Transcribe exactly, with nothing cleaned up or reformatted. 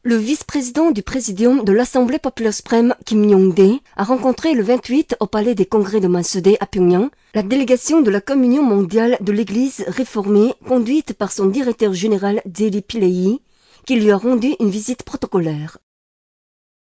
Le vice-président du Présidium de l'Assemblée populaire suprême, Kim Yong-dae, a rencontré le vingt-huit au Palais des Congrès de Mansudae à Pyongyang la délégation de la Communion mondiale de l'Église réformée conduite par son directeur général Dzeri Pillay, qui lui a rendu une visite protocolaire.